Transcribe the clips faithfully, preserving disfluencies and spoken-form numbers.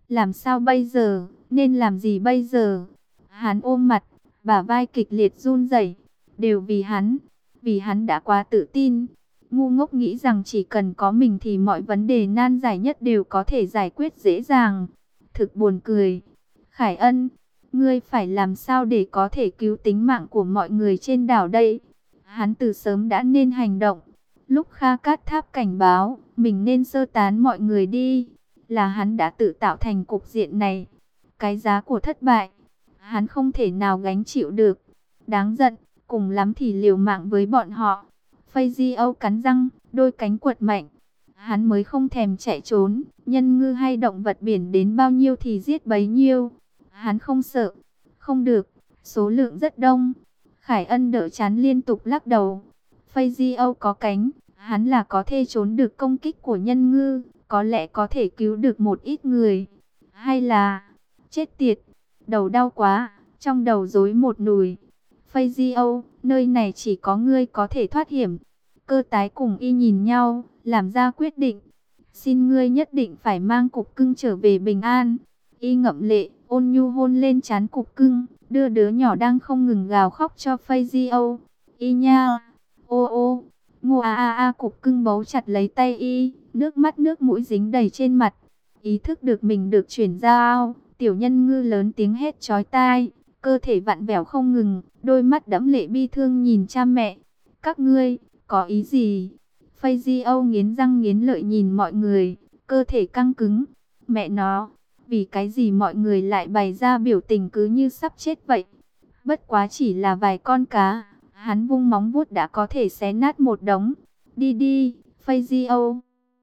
Làm sao bây giờ, nên làm gì bây giờ? Hắn ôm mặt, bả vai kịch liệt run rẩy, đều vì hắn, vì hắn đã quá tự tin. Ngu ngốc nghĩ rằng chỉ cần có mình thì mọi vấn đề nan giải nhất đều có thể giải quyết dễ dàng. Thực buồn cười. Khải Ân, ngươi phải làm sao để có thể cứu tính mạng của mọi người trên đảo đây? Hắn từ sớm đã nên hành động. Lúc Kha Cát Tháp cảnh báo, mình nên sơ tán mọi người đi, là hắn đã tự tạo thành cục diện này. Cái giá của thất bại, hắn không thể nào gánh chịu được. Đáng giận, cùng lắm thì liều mạng với bọn họ. Phây Di Âu cắn răng, đôi cánh quật mạnh. Hắn mới không thèm chạy trốn, nhân ngư hay động vật biển đến bao nhiêu thì giết bấy nhiêu. Hắn không sợ, không được, số lượng rất đông. Khải Ân đỡ chán liên tục lắc đầu. Phây Di Âu có cánh, hắn là có thể trốn được công kích của nhân ngư, có lẽ có thể cứu được một ít người. Hay là, chết tiệt, đầu đau quá, trong đầu rối một nùi. Phây Di Âu, nơi này chỉ có ngươi có thể thoát hiểm. Cơ tái cùng y nhìn nhau, làm ra quyết định. Xin ngươi nhất định phải mang cục cưng trở về bình an. Y ngậm lệ, ôn nhu hôn lên trán cục cưng, đưa đứa nhỏ đang không ngừng gào khóc cho Phây Di Âu. Y nha, ô ô, ngô a a a, cục cưng bấu chặt lấy tay y, nước mắt nước mũi dính đầy trên mặt. Ý thức được mình được chuyển giao, tiểu nhân ngư lớn tiếng hét chói tai, cơ thể vặn vẹo không ngừng, đôi mắt đẫm lệ bi thương nhìn cha mẹ. Các ngươi, có ý gì? Phây Di Âu nghiến răng nghiến lợi nhìn mọi người, cơ thể căng cứng. Mẹ nó, vì cái gì mọi người lại bày ra biểu tình cứ như sắp chết vậy? Bất quá chỉ là vài con cá, hắn vung móng vuốt đã có thể xé nát một đống. Đi đi, Phây Di Âu.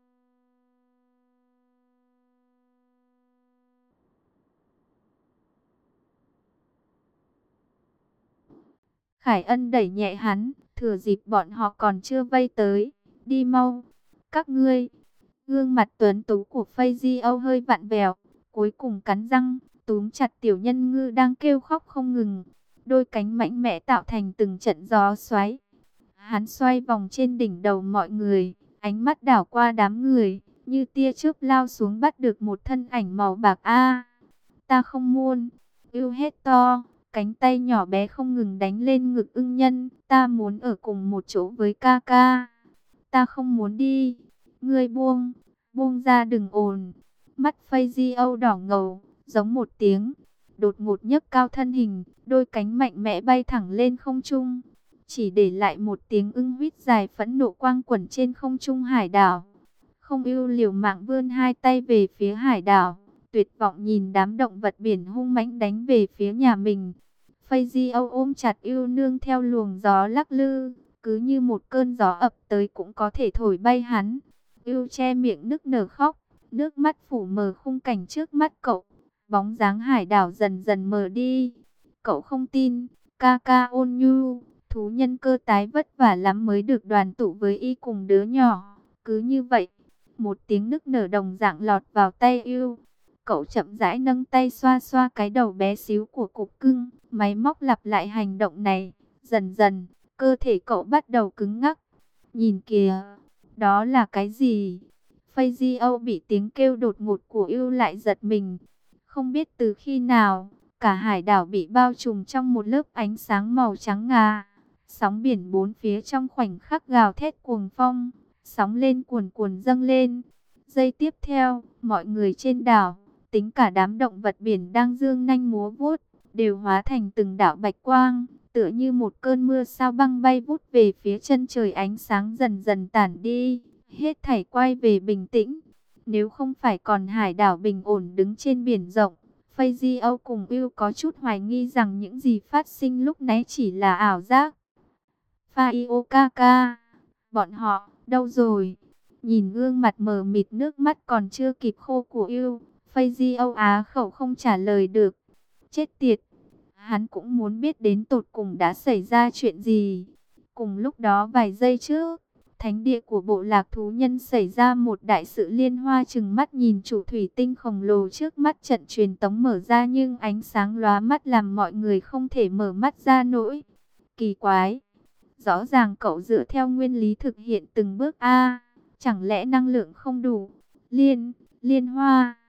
Khải Ân đẩy nhẹ hắn, thừa dịp bọn họ còn chưa vây tới. Đi mau, các ngươi. Gương mặt tuấn tú của Phây Di Âu hơi vặn vẹo, cuối cùng cắn răng, túm chặt tiểu nhân ngư đang kêu khóc không ngừng. Đôi cánh mạnh mẽ tạo thành từng trận gió xoáy. Hắn xoay vòng trên đỉnh đầu mọi người, ánh mắt đảo qua đám người, như tia chớp lao xuống bắt được một thân ảnh màu bạc. A, ta không muốn. Yêu hét to, cánh tay nhỏ bé không ngừng đánh lên ngực ưng nhân. Ta muốn ở cùng một chỗ với ca ca. Ta không muốn đi. Ngươi buông, buông ra đừng ồn. Mắt Phây Di Âu đỏ ngầu, giống một tiếng. Đột ngột nhấc cao thân hình, đôi cánh mạnh mẽ bay thẳng lên không trung. Chỉ để lại một tiếng ưng huýt dài phẫn nộ quang quẩn trên không trung hải đảo. Không ưu liều mạng vươn hai tay về phía hải đảo, tuyệt vọng nhìn đám động vật biển hung mãnh đánh về phía nhà mình. Phây Di Âu ôm chặt yêu nương theo luồng gió lắc lư, cứ như một cơn gió ập tới cũng có thể thổi bay hắn. Yêu che miệng nức nở khóc, nước mắt phủ mờ khung cảnh trước mắt cậu. Bóng dáng hải đảo dần dần mờ đi. Cậu không tin, ca ca ôn nhu, thú nhân cơ tái vất vả lắm mới được đoàn tụ với y cùng đứa nhỏ. Cứ như vậy, một tiếng nức nở đồng dạng lọt vào tay yêu. Cậu chậm rãi nâng tay xoa xoa cái đầu bé xíu của cục cưng, máy móc lặp lại hành động này. Dần dần, cơ thể cậu bắt đầu cứng ngắc. Nhìn kìa, đó là cái gì? Phây Di Âu bị tiếng kêu đột ngột của yêu lại giật mình. Không biết từ khi nào, cả hải đảo bị bao trùm trong một lớp ánh sáng màu trắng ngà. Sóng biển bốn phía trong khoảnh khắc gào thét cuồng phong, sóng lên cuồn cuồn dâng lên. Giây tiếp theo, mọi người trên đảo, tính cả đám động vật biển đang dương nanh múa vuốt, đều hóa thành từng đạo bạch quang, tựa như một cơn mưa sao băng bay vút về phía chân trời. Ánh sáng dần dần tản đi, hết thảy quay về bình tĩnh. Nếu không phải còn hải đảo bình ổn đứng trên biển rộng, Phây Di Âu cùng Yêu có chút hoài nghi rằng những gì phát sinh lúc nãy chỉ là ảo giác. Faio Kaka, bọn họ, đâu rồi? Nhìn gương mặt mờ mịt nước mắt còn chưa kịp khô của Yêu, Phây Di Âu á khẩu không trả lời được. Chết tiệt, hắn cũng muốn biết đến tột cùng đã xảy ra chuyện gì. Cùng lúc đó vài giây trước, thánh địa của bộ lạc thú nhân xảy ra một đại sự liên hoa. Chừng mắt nhìn chủ thủy tinh khổng lồ trước mắt, trận truyền tống mở ra nhưng ánh sáng lóa mắt làm mọi người không thể mở mắt ra nổi. Kỳ quái, rõ ràng cậu dựa theo nguyên lý thực hiện từng bước. A, chẳng lẽ năng lượng không đủ? Liên, liên hoa,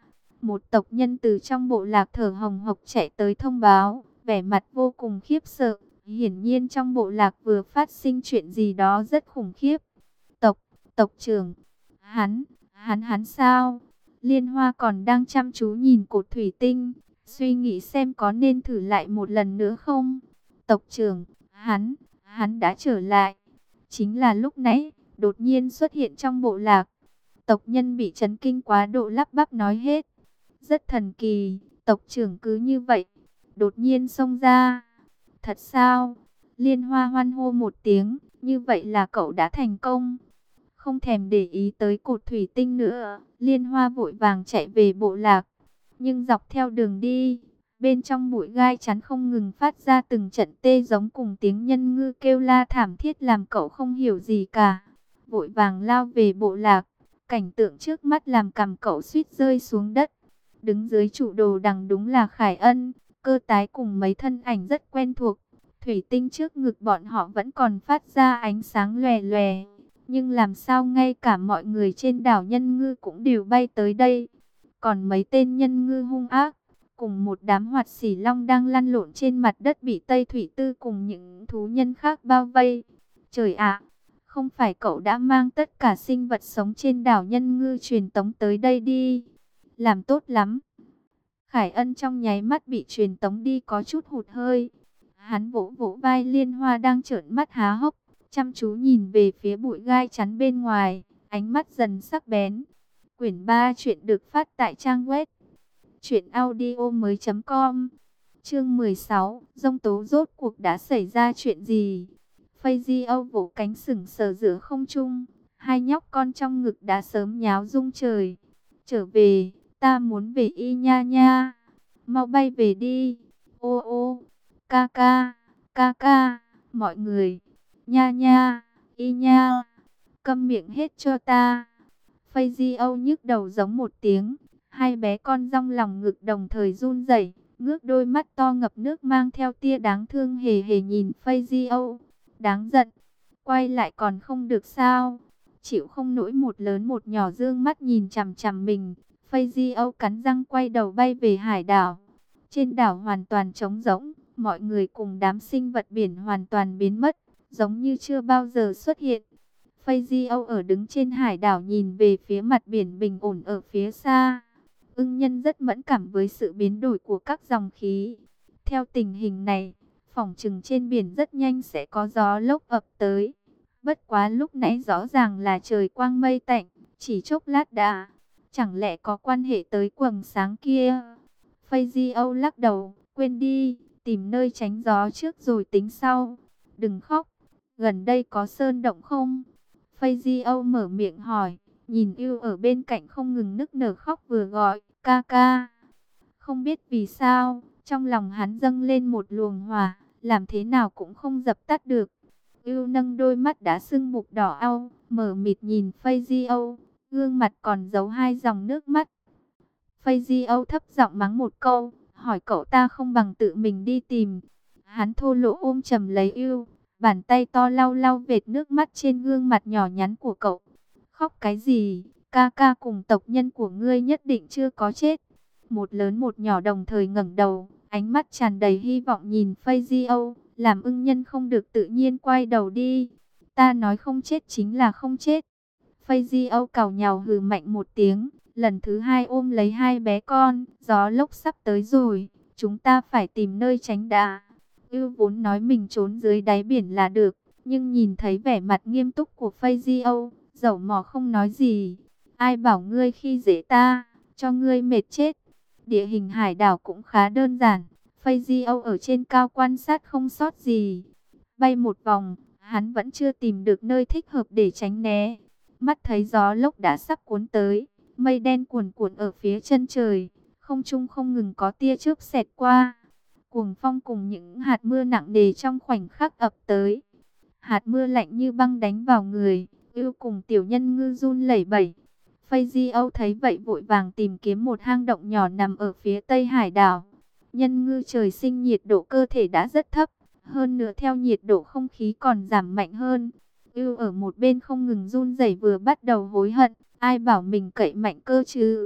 Một tộc nhân từ trong bộ lạc thở hồng hộc chạy tới thông báo, vẻ mặt vô cùng khiếp sợ. Hiển nhiên trong bộ lạc vừa phát sinh chuyện gì đó rất khủng khiếp. Tộc, tộc trưởng, hắn, hắn hắn sao? Liên Hoa còn đang chăm chú nhìn cột thủy tinh, suy nghĩ xem có nên thử lại một lần nữa không. Tộc trưởng, hắn, hắn đã trở lại. Chính là lúc nãy, đột nhiên xuất hiện trong bộ lạc. Tộc nhân bị chấn kinh quá độ lắp bắp nói hết. Rất thần kỳ, tộc trưởng cứ như vậy, đột nhiên xông ra. Thật sao? Liên Hoa hoan hô một tiếng, như vậy là cậu đã thành công. Không thèm để ý tới cột thủy tinh nữa, Liên Hoa vội vàng chạy về bộ lạc. Nhưng dọc theo đường đi, bên trong bụi gai chắn không ngừng phát ra từng trận tê giống cùng tiếng nhân ngư kêu la thảm thiết làm cậu không hiểu gì cả. Vội vàng lao về bộ lạc, cảnh tượng trước mắt làm cằm cậu suýt rơi xuống đất. Đứng dưới trụ đồ đằng đúng là Khải Ân, Cơ Tái cùng mấy thân ảnh rất quen thuộc. Thủy tinh trước ngực bọn họ vẫn còn phát ra ánh sáng lòe lòe. Nhưng làm sao ngay cả mọi người trên đảo nhân ngư cũng đều bay tới đây. Còn mấy tên nhân ngư hung ác, cùng một đám hoạt xỉ long đang lăn lộn trên mặt đất bị Tây Thủy Tư cùng những thú nhân khác bao vây. Trời ạ, không phải cậu đã mang tất cả sinh vật sống trên đảo nhân ngư truyền tống tới đây đi. Làm tốt lắm. Khải Ân trong nháy mắt bị truyền tống đi có chút hụt hơi. Hắn vỗ vỗ vai Liên Hoa đang trợn mắt há hốc, chăm chú nhìn về phía bụi gai chắn bên ngoài, ánh mắt dần sắc bén. Quyển ba chuyện được phát tại trang web truyện audio mới chấm com. Chương mười sáu, giông tố rốt cuộc đã xảy ra chuyện gì? Phây Di Âu vỗ cánh sừng sờ giữa không trung, hai nhóc con trong ngực đã sớm nháo rung trời. Trở về, ta muốn về y nha nha. Mau bay về đi. Ô ô, ca ca, ca ca, mọi người. Nha nha, y nha, câm miệng hết cho ta. Phây Di Âu nhức đầu giống một tiếng. Hai bé con rong lòng ngực đồng thời run rẩy, ngước đôi mắt to ngập nước mang theo tia đáng thương hề hề nhìn Phây Di Âu. Đáng giận, quay lại còn không được sao? Chịu không nổi một lớn một nhỏ dương mắt nhìn chằm chằm mình. Phây Di Âu cắn răng quay đầu bay về hải đảo. Trên đảo hoàn toàn trống rỗng, mọi người cùng đám sinh vật biển hoàn toàn biến mất, giống như chưa bao giờ xuất hiện. Phây Di Âu ở đứng trên hải đảo nhìn về phía mặt biển bình ổn ở phía xa. Ưng nhân rất mẫn cảm với sự biến đổi của các dòng khí. Theo tình hình này, phỏng chừng trên biển rất nhanh sẽ có gió lốc ập tới. Bất quá lúc nãy rõ ràng là trời quang mây tạnh, chỉ chốc lát đã. Chẳng lẽ có quan hệ tới quầng sáng kia? Phây Di Âu lắc đầu, quên đi, tìm nơi tránh gió trước rồi tính sau. Đừng khóc, gần đây có sơn động không? Phây Di Âu mở miệng hỏi, nhìn Ưu ở bên cạnh không ngừng nức nở khóc vừa gọi, ca ca. Không biết vì sao, trong lòng hắn dâng lên một luồng hỏa, làm thế nào cũng không dập tắt được. Ưu nâng đôi mắt đã sưng mục đỏ au, mở mịt nhìn Phây Di Âu, gương mặt còn giấu hai dòng nước mắt. Phây Di Âu thấp giọng mắng một câu, hỏi cậu ta không bằng tự mình đi tìm. Hắn thô lỗ ôm chầm lấy Ưu, bàn tay to lau lau vệt nước mắt trên gương mặt nhỏ nhắn của cậu. Khóc cái gì, ca ca cùng tộc nhân của ngươi nhất định chưa có chết. Một lớn một nhỏ đồng thời ngẩng đầu, ánh mắt tràn đầy hy vọng nhìn Phây Di Âu, làm ưng nhân không được tự nhiên quay đầu đi. Ta nói không chết chính là không chết. Phây Di Âu càu nhàu hừ mạnh một tiếng, lần thứ hai ôm lấy hai bé con, gió lốc sắp tới rồi, chúng ta phải tìm nơi tránh đã. Ưu vốn nói mình trốn dưới đáy biển là được, nhưng nhìn thấy vẻ mặt nghiêm túc của Phây Di Âu, dẫu mò không nói gì. Ai bảo ngươi khi dễ ta, cho ngươi mệt chết. Địa hình hải đảo cũng khá đơn giản, Phây Di Âu ở trên cao quan sát không sót gì. Bay một vòng, hắn vẫn chưa tìm được nơi thích hợp để tránh né. Mắt thấy gió lốc đã sắp cuốn tới, mây đen cuồn cuộn ở phía chân trời, không trung không ngừng có tia chớp xẹt qua. Cuồng phong cùng những hạt mưa nặng nề trong khoảnh khắc ập tới. Hạt mưa lạnh như băng đánh vào người, Ưu cùng tiểu nhân ngư run lẩy bẩy. Phây Di Âu thấy vậy vội vàng tìm kiếm một hang động nhỏ nằm ở phía tây hải đảo. Nhân ngư trời sinh nhiệt độ cơ thể đã rất thấp, hơn nữa theo nhiệt độ không khí còn giảm mạnh hơn. Ưu ở một bên không ngừng run rẩy vừa bắt đầu hối hận, ai bảo mình cậy mạnh cơ chứ.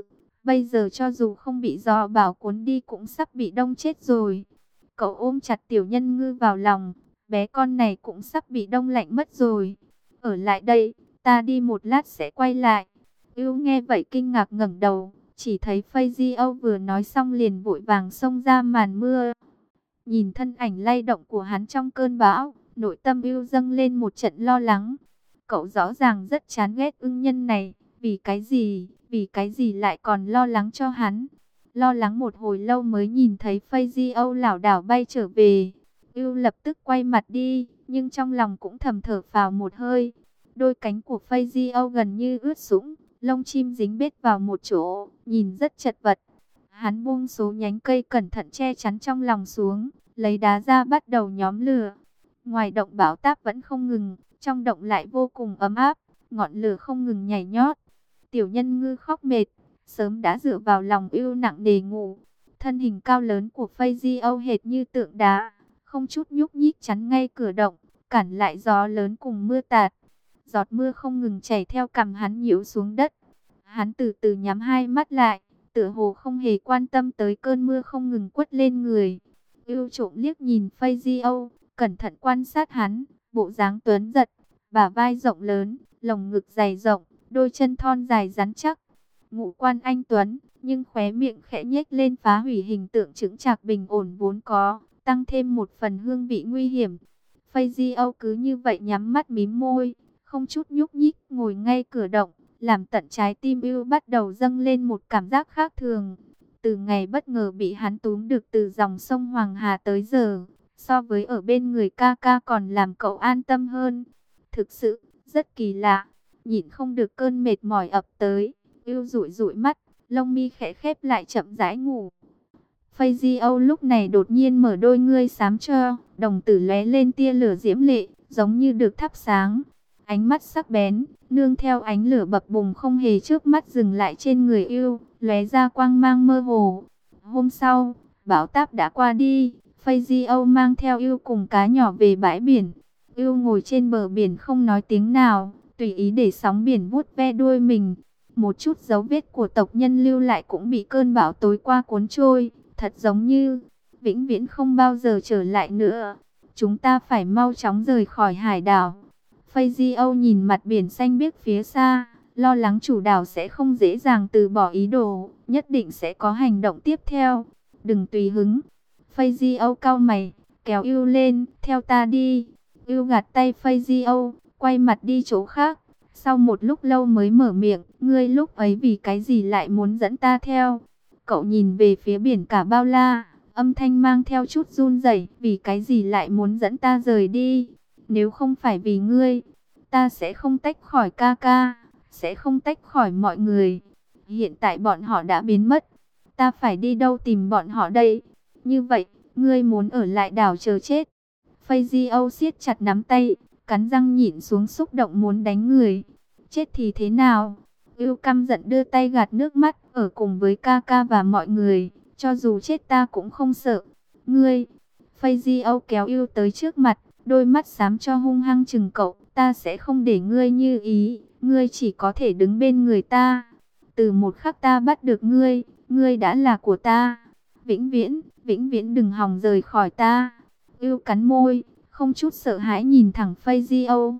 Bây giờ cho dù không bị gió bão cuốn đi cũng sắp bị đông chết rồi. Cậu ôm chặt Tiểu Nhân Ngư vào lòng, bé con này cũng sắp bị đông lạnh mất rồi. Ở lại đây, ta đi một lát sẽ quay lại. Ưu nghe vậy kinh ngạc ngẩng đầu, chỉ thấy Phây Di Âu vừa nói xong liền vội vàng xông ra màn mưa. Nhìn thân ảnh lay động của hắn trong cơn bão, nội tâm Ưu dâng lên một trận lo lắng. Cậu rõ ràng rất chán ghét ưng nhân này, vì cái gì, vì cái gì lại còn lo lắng cho hắn. Lo lắng một hồi lâu mới nhìn thấy Phây Di Âu lảo đảo bay trở về. Ưu lập tức quay mặt đi, nhưng trong lòng cũng thầm thở phào một hơi. Đôi cánh của Phây Di Âu gần như ướt sũng, lông chim dính bết vào một chỗ, nhìn rất chật vật. Hắn buông số nhánh cây cẩn thận che chắn trong lòng xuống, lấy đá ra bắt đầu nhóm lửa. Ngoài động bão táp vẫn không ngừng, trong động lại vô cùng ấm áp, ngọn lửa không ngừng nhảy nhót. Tiểu Nhân Ngư khóc mệt, sớm đã dựa vào lòng Ưu nặng nề ngủ. Thân hình cao lớn của Phây Di Âu hệt như tượng đá, không chút nhúc nhích chắn ngay cửa động, cản lại gió lớn cùng mưa tạt. Giọt mưa không ngừng chảy theo cằm hắn nhiễu xuống đất. Hắn từ từ nhắm hai mắt lại, tựa hồ không hề quan tâm tới cơn mưa không ngừng quất lên người. Ưu trộm liếc nhìn Phây Di Âu, cẩn thận quan sát hắn, bộ dáng tuấn giật, bả vai rộng lớn, lồng ngực dày rộng, đôi chân thon dài rắn chắc. Ngũ quan anh tuấn, nhưng khóe miệng khẽ nhếch lên phá hủy hình tượng chững chạc bình ổn vốn có, tăng thêm một phần hương vị nguy hiểm. Phây Di Âu cứ như vậy nhắm mắt mím môi, không chút nhúc nhích, ngồi ngay cửa động, làm tận trái tim Ưu bắt đầu dâng lên một cảm giác khác thường. Từ ngày bất ngờ bị hắn túm được từ dòng sông Hoàng Hà tới giờ, so với ở bên người ca ca còn làm cậu an tâm hơn. Thực sự, rất kỳ lạ, nhịn không được cơn mệt mỏi ập tới. Ưu dụi dụi mắt, lông mi khẽ khép lại chậm rãi ngủ. Phây Di Âu lúc này đột nhiên mở đôi ngươi xám cho, đồng tử lóe lên tia lửa diễm lệ, giống như được thắp sáng. Ánh mắt sắc bén, nương theo ánh lửa bập bùng không hề chớp mắt dừng lại trên người Ưu, lóe ra quang mang mơ hồ. Hôm sau, bão táp đã qua đi, Phây Di Âu mang theo Ưu cùng cá nhỏ về bãi biển. Ưu ngồi trên bờ biển không nói tiếng nào, tùy ý để sóng biển vuốt ve đuôi mình. Một chút dấu vết của tộc nhân lưu lại cũng bị cơn bão tối qua cuốn trôi, thật giống như vĩnh viễn không bao giờ trở lại nữa. Chúng ta phải mau chóng rời khỏi hải đảo. Phây Di Âu nhìn mặt biển xanh biếc phía xa, lo lắng chủ đảo sẽ không dễ dàng từ bỏ ý đồ, nhất định sẽ có hành động tiếp theo. Đừng tùy hứng. Phây Di Âu cau mày, kéo Ưu lên, theo ta đi. Ưu gạt tay Phây Di Âu, quay mặt đi chỗ khác. Sau một lúc lâu mới mở miệng, ngươi lúc ấy vì cái gì lại muốn dẫn ta theo? Cậu nhìn về phía biển cả bao la, âm thanh mang theo chút run rẩy, vì cái gì lại muốn dẫn ta rời đi? Nếu không phải vì ngươi, ta sẽ không tách khỏi ca ca, sẽ không tách khỏi mọi người. Hiện tại bọn họ đã biến mất, ta phải đi đâu tìm bọn họ đây? Như vậy, ngươi muốn ở lại đảo chờ chết? Phây Di Âu siết chặt nắm tay, cắn răng nhịn xuống xúc động muốn đánh người. Chết thì thế nào? Ưu căm giận đưa tay gạt nước mắt, ở cùng với ca ca và mọi người, cho dù chết ta cũng không sợ. Ngươi, Phây Di Âu kéo Ưu tới trước mặt, đôi mắt xám cho hung hăng chừng cậu, ta sẽ không để ngươi như ý, ngươi chỉ có thể đứng bên người ta. Từ một khắc ta bắt được ngươi, ngươi đã là của ta. Vĩnh viễn, vĩnh viễn đừng hòng rời khỏi ta. Ưu cắn môi, không chút sợ hãi nhìn thẳng Phây Di Âu.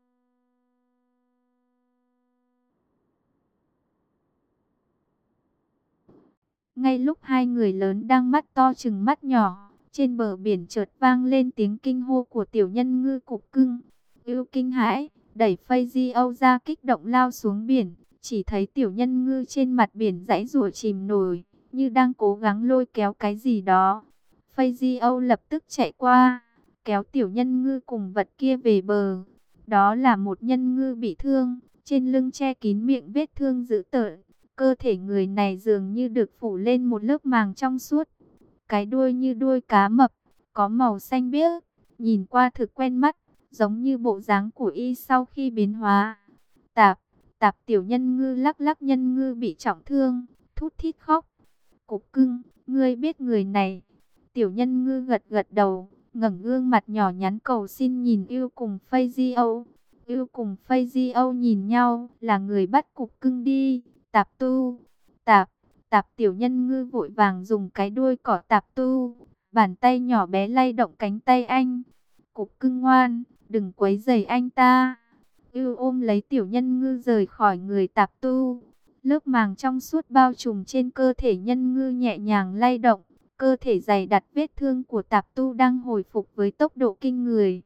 Ngay lúc hai người lớn đang mắt to chừng mắt nhỏ, trên bờ biển chợt vang lên tiếng kinh hô của Tiểu Nhân Ngư cục cưng. Ưu kinh hãi, đẩy Phây Di Âu ra kích động lao xuống biển, chỉ thấy Tiểu Nhân Ngư trên mặt biển giãy giụa chìm nổi, như đang cố gắng lôi kéo cái gì đó. Phây Di Âu lập tức chạy qua, kéo Tiểu Nhân Ngư cùng vật kia về bờ. Đó là một nhân ngư bị thương, trên lưng che kín miệng vết thương dữ tợn. Cơ thể người này dường như được phủ lên một lớp màng trong suốt. Cái đuôi như đuôi cá mập, có màu xanh biếc, nhìn qua thực quen mắt, giống như bộ dáng của y sau khi biến hóa. Tạp, tạp Tiểu Nhân Ngư lắc lắc nhân ngư bị trọng thương, thút thít khóc. Cục cưng, ngươi biết người này? Tiểu Nhân Ngư gật gật đầu, ngẩng gương mặt nhỏ nhắn cầu xin nhìn Ưu cùng Phây Di Âu. Ưu cùng Phây Di Âu nhìn nhau, là người bắt cục cưng đi. Tạp tu, tạp, Tạp tiểu nhân ngư vội vàng dùng cái đuôi cỏ Tạp Tu, bàn tay nhỏ bé lay động cánh tay anh. Cục cưng ngoan, đừng quấy rầy anh ta. Ưu ôm lấy tiểu nhân ngư rời khỏi người Tạp Tu. Lớp màng trong suốt bao trùm trên cơ thể nhân ngư nhẹ nhàng lay động. Cơ thể dày đặc vết thương của Tạp Tu đang hồi phục với tốc độ kinh người.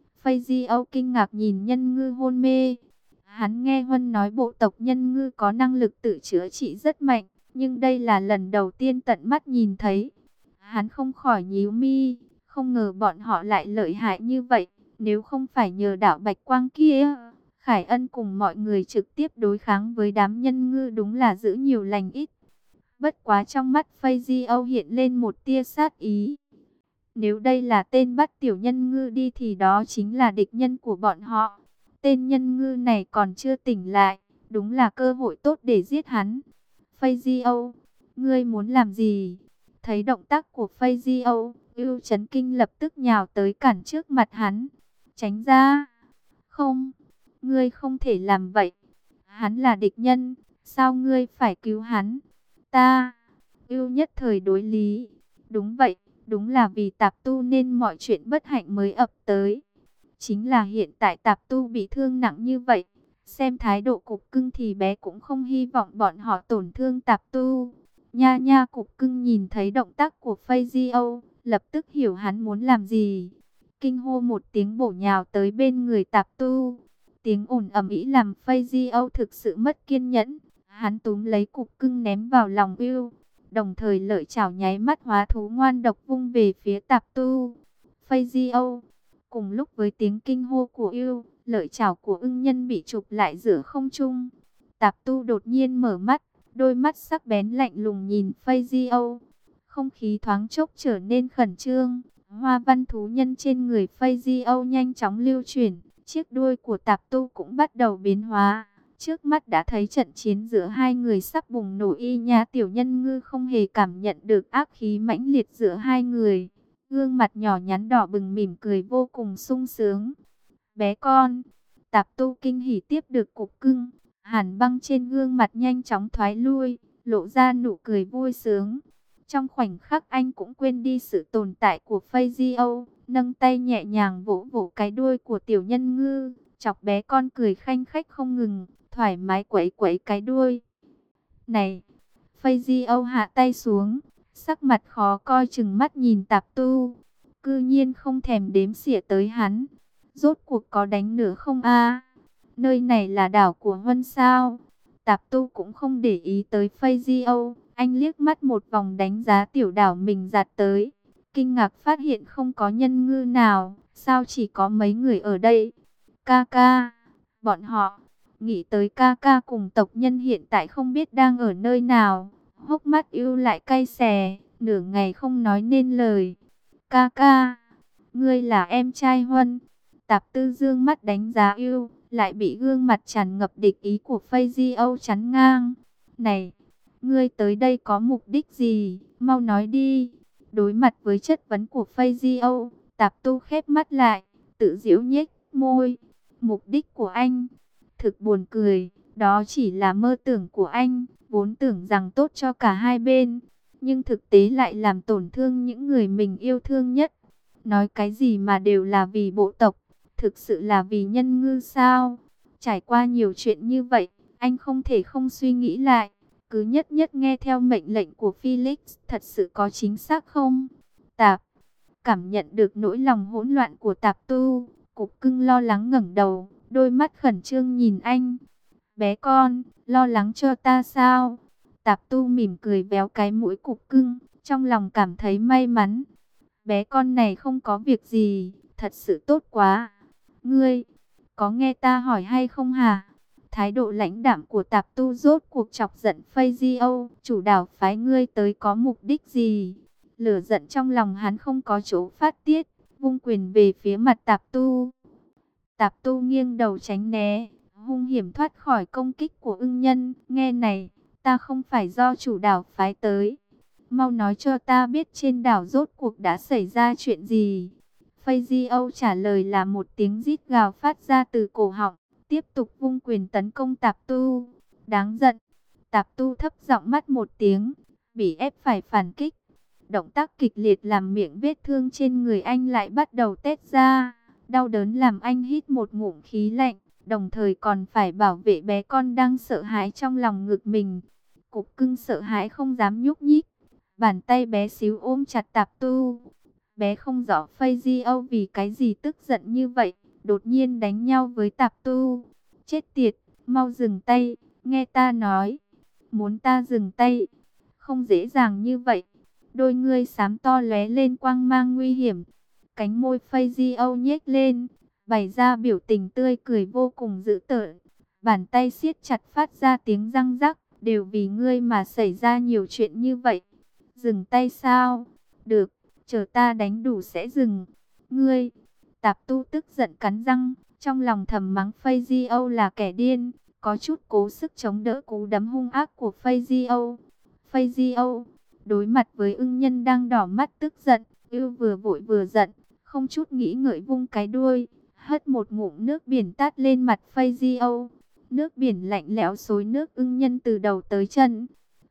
Fazio kinh ngạc nhìn nhân ngư hôn mê. Hắn nghe Huân nói bộ tộc nhân ngư có năng lực tự chữa trị rất mạnh, nhưng đây là lần đầu tiên tận mắt nhìn thấy. Hắn không khỏi nhíu mi, không ngờ bọn họ lại lợi hại như vậy. Nếu không phải nhờ đạo bạch quang kia, Khải Ân cùng mọi người trực tiếp đối kháng với đám nhân ngư đúng là giữ nhiều lành ít. Bất quá trong mắt Fazio hiện lên một tia sát ý. Nếu đây là tên bắt tiểu nhân ngư đi thì đó chính là địch nhân của bọn họ. Tên nhân ngư này còn chưa tỉnh lại, đúng là cơ hội tốt để giết hắn. Fazio, ngươi muốn làm gì? Thấy động tác của Fazio, Ưu Chấn Kinh lập tức nhào tới cản trước mặt hắn. Tránh ra. Không, ngươi không thể làm vậy. Hắn là địch nhân, sao ngươi phải cứu hắn? Ta. Ưu nhất thời đối lý. Đúng vậy, đúng là vì Tạp Tu nên mọi chuyện bất hạnh mới ập tới. Chính là hiện tại Tạp Tu bị thương nặng như vậy. Xem thái độ Cục Cưng thì bé cũng không hy vọng bọn họ tổn thương Tạp Tu. Nha nha, Cục Cưng nhìn thấy động tác của Fazio, lập tức hiểu hắn muốn làm gì. Kinh hô một tiếng bổ nhào tới bên người Tạp Tu. Tiếng ồn ầm ĩ làm Fazio thực sự mất kiên nhẫn. Hắn túm lấy Cục Cưng ném vào lòng Ưu, đồng thời lợi chảo nháy mắt hóa thú ngoan độc vung về phía Tạp Tu. Fazio. Cùng lúc với tiếng kinh hô của Ưu, lợi chảo của ưng nhân bị chụp lại giữa không trung. Tạp Tu đột nhiên mở mắt, đôi mắt sắc bén lạnh lùng nhìn Fazio. Không khí thoáng chốc trở nên khẩn trương. Hoa văn thú nhân trên người Fazio nhanh chóng lưu chuyển. Chiếc đuôi của Tạp Tu cũng bắt đầu biến hóa. Trước mắt đã thấy trận chiến giữa hai người sắp bùng nổ, y nha tiểu nhân ngư không hề cảm nhận được ác khí mãnh liệt giữa hai người. Gương mặt nhỏ nhắn đỏ bừng mỉm cười vô cùng sung sướng. Bé con. Tạp Tu kinh hỉ tiếp được Cục Cưng. Hàn băng trên gương mặt nhanh chóng thoái lui, lộ ra nụ cười vui sướng. Trong khoảnh khắc anh cũng quên đi sự tồn tại của Fazio, nâng tay nhẹ nhàng vỗ vỗ cái đuôi của tiểu nhân ngư, chọc bé con cười khanh khách không ngừng, thoải mái quẩy quẩy cái đuôi. Này! Fazio hạ tay xuống, sắc mặt khó coi chừng mắt nhìn Tạp Tu, cư nhiên không thèm đếm xỉa tới hắn. Rốt cuộc có đánh nữa không a? Nơi này là đảo của Huân sao? Tạp Tu cũng không để ý tới Fazio, anh liếc mắt một vòng đánh giá tiểu đảo mình dạt tới. Kinh ngạc phát hiện không có nhân ngư nào, sao chỉ có mấy người ở đây? Ca ca, bọn họ, nghĩ tới ca ca cùng tộc nhân hiện tại không biết đang ở nơi nào. Hốc mắt Ưu lại cay xè, nửa ngày không nói nên lời. Ca ca, ngươi là em trai Huân. Tạp Tư dương mắt đánh giá Ưu, lại bị gương mặt tràn ngập địch ý của Fazio chắn ngang. Này, ngươi tới đây có mục đích gì? Mau nói đi. Đối mặt với chất vấn của Fazio, Tạp Tu khép mắt lại, tự giễu nhếch môi. Mục đích của anh, thực buồn cười, đó chỉ là mơ tưởng của anh, vốn tưởng rằng tốt cho cả hai bên, nhưng thực tế lại làm tổn thương những người mình yêu thương nhất. Nói cái gì mà đều là vì bộ tộc, thực sự là vì nhân ngư sao? Trải qua nhiều chuyện như vậy, anh không thể không suy nghĩ lại, cứ nhất nhất nghe theo mệnh lệnh của Felix, thật sự có chính xác không? Tạp, cảm nhận được nỗi lòng hỗn loạn của Tạp Tu, Cục Cưng lo lắng ngẩng đầu, đôi mắt khẩn trương nhìn anh. Bé con, lo lắng cho ta sao? Tạp Tu mỉm cười véo cái mũi Cục Cưng, trong lòng cảm thấy may mắn. Bé con này không có việc gì, thật sự tốt quá. Ngươi, có nghe ta hỏi hay không hả? Thái độ lãnh đạm của Tạp Tu rốt cuộc chọc giận Fazio, chủ đảo phái ngươi tới có mục đích gì? Lửa giận trong lòng hắn không có chỗ phát tiết, vung quyền về phía mặt Tạp Tu. Tạp Tu nghiêng đầu tránh né, hung hiểm thoát khỏi công kích của ưng nhân. Nghe này, ta không phải do chủ đảo phái tới. Mau nói cho ta biết trên đảo rốt cuộc đã xảy ra chuyện gì. Fazio trả lời là một tiếng rít gào phát ra từ cổ họng, tiếp tục vung quyền tấn công Tạp Tu. Đáng giận. Tạp Tu thấp giọng mắt một tiếng, bị ép phải phản kích. Động tác kịch liệt làm miệng vết thương trên người anh lại bắt đầu tét ra. Đau đớn làm anh hít một ngụm khí lạnh, đồng thời còn phải bảo vệ bé con đang sợ hãi trong lòng ngực mình. Cục Cưng sợ hãi không dám nhúc nhích. Bàn tay bé xíu ôm chặt Tạp Tu. Bé không rõ Fazio vì cái gì tức giận như vậy, đột nhiên đánh nhau với Tạp Tu. Chết tiệt, mau dừng tay, nghe ta nói. Muốn ta dừng tay, không dễ dàng như vậy. Đôi ngươi xám to lóe lên quang mang nguy hiểm. Cánh môi Fazio nhếch lên, bày ra biểu tình tươi cười vô cùng dữ tợn. Bàn tay siết chặt phát ra tiếng răng rắc, đều vì ngươi mà xảy ra nhiều chuyện như vậy. Dừng tay sao? Được, chờ ta đánh đủ sẽ dừng. Ngươi, Tạp Tu tức giận cắn răng, trong lòng thầm mắng Fazio là kẻ điên, có chút cố sức chống đỡ cú đấm hung ác của Fazio. Fazio, đối mặt với ưng nhân đang đỏ mắt tức giận, Ưu vừa vội vừa giận, không chút nghĩ ngợi vung cái đuôi, hất một ngụm nước biển tát lên mặt Fazio. Nước biển lạnh lẽo xối nước ưng nhân từ đầu tới chân.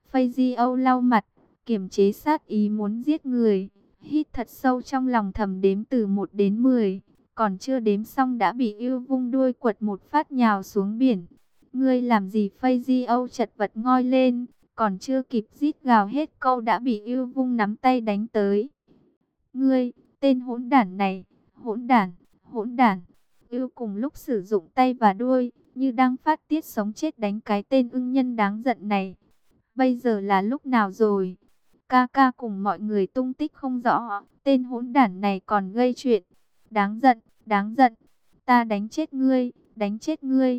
Fazio lau mặt, kiềm chế sát ý muốn giết người, hít thật sâu trong lòng thầm đếm từ một đến mười, còn chưa đếm xong đã bị Ưu vung đuôi quật một phát nhào xuống biển. Ngươi làm gì? Fazio chật vật ngoi lên, còn chưa kịp rít gào hết câu đã bị Ưu vung nắm tay đánh tới. Ngươi, tên hỗn đản này, hỗn đản, hỗn đản. Ưu cùng lúc sử dụng tay và đuôi, như đang phát tiết sống chết đánh cái tên ưng nhân đáng giận này. Bây giờ là lúc nào rồi? Ca ca cùng mọi người tung tích không rõ, tên hỗn đản này còn gây chuyện. Đáng giận, đáng giận. Ta đánh chết ngươi, đánh chết ngươi.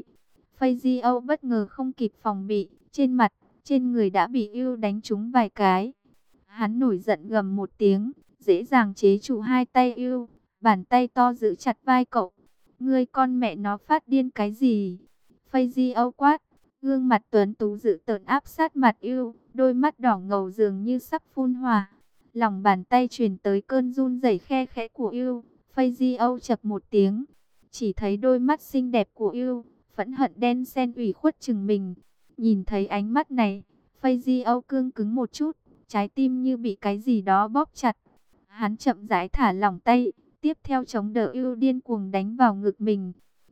Fazio bất ngờ không kịp phòng bị, trên mặt, trên người đã bị Ưu đánh trúng vài cái. Hắn nổi giận gầm một tiếng, dễ dàng chế trụ hai tay Ưu, bàn tay to giữ chặt vai cậu. Ngươi con mẹ nó phát điên cái gì? Fazio quát, gương mặt tuấn tú dữ tợn áp sát mặt Ưu, đôi mắt đỏ ngầu dường như sắp phun hỏa. Lòng bàn tay truyền tới cơn run rẩy khe khẽ của Ưu, Fazio chập một tiếng, chỉ thấy đôi mắt xinh đẹp của Ưu, phẫn hận đen xen ủy khuất chừng mình. Nhìn thấy ánh mắt này, Fazio cương cứng một chút, trái tim như bị cái gì đó bóp chặt. Hắn chậm rãi thả lỏng tay, tiếp theo chống đỡ Ưu điên cuồng đánh vào ngực mình.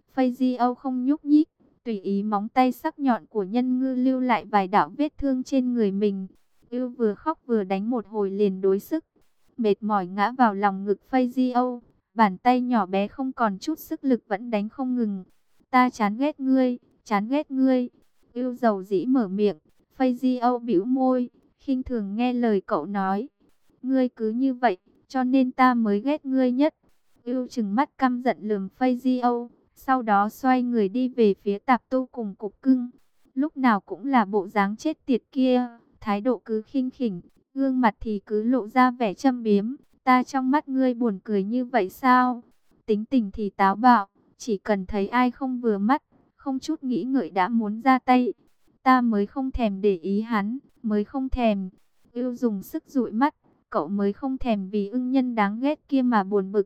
Fazio không nhúc nhích, tùy ý móng tay sắc nhọn của nhân ngư lưu lại vài đạo vết thương trên người mình. Ưu vừa khóc vừa đánh một hồi liền đối sức, mệt mỏi ngã vào lòng ngực Fazio, bàn tay nhỏ bé không còn chút sức lực vẫn đánh không ngừng. Ta chán ghét ngươi, chán ghét ngươi. Ưu dầu dĩ mở miệng, Fazio bĩu môi, khinh thường nghe lời cậu nói. Ngươi cứ như vậy, cho nên ta mới ghét ngươi nhất. Ưu trừng mắt căm giận lườm Fazio, sau đó xoay người đi về phía Tạp Tu cùng Cục Cưng. Lúc nào cũng là bộ dáng chết tiệt kia, thái độ cứ khinh khỉnh, gương mặt thì cứ lộ ra vẻ châm biếm. Ta trong mắt ngươi buồn cười như vậy sao? Tính tình thì táo bạo, chỉ cần thấy ai không vừa mắt, không chút nghĩ ngợi đã muốn ra tay. Ta mới không thèm để ý hắn, mới không thèm. Ưu dùng sức dụi mắt, cậu mới không thèm vì ưng nhân đáng ghét kia mà buồn bực.